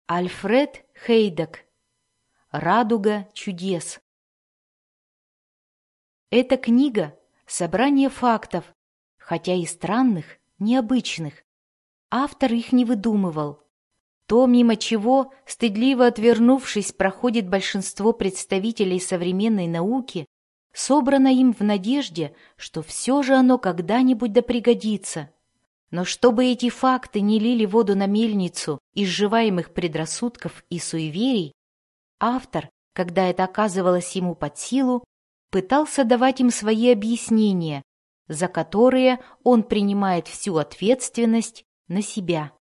Альфред Хейдек. «Радуга чудес». Эта книга — собрание фактов, хотя и странных, необычных. Автор их не выдумывал. То, мимо чего, стыдливо отвернувшись, проходит большинство представителей современной науки, собрано им в надежде, что все же оно когда-нибудь да пригодится. Но чтобы эти факты не лили воду на мельницу изживаемых предрассудков и суеверий, автор, когда это оказывалось ему под силу, пытался давать им свои объяснения, за которые он принимает всю ответственность на себя.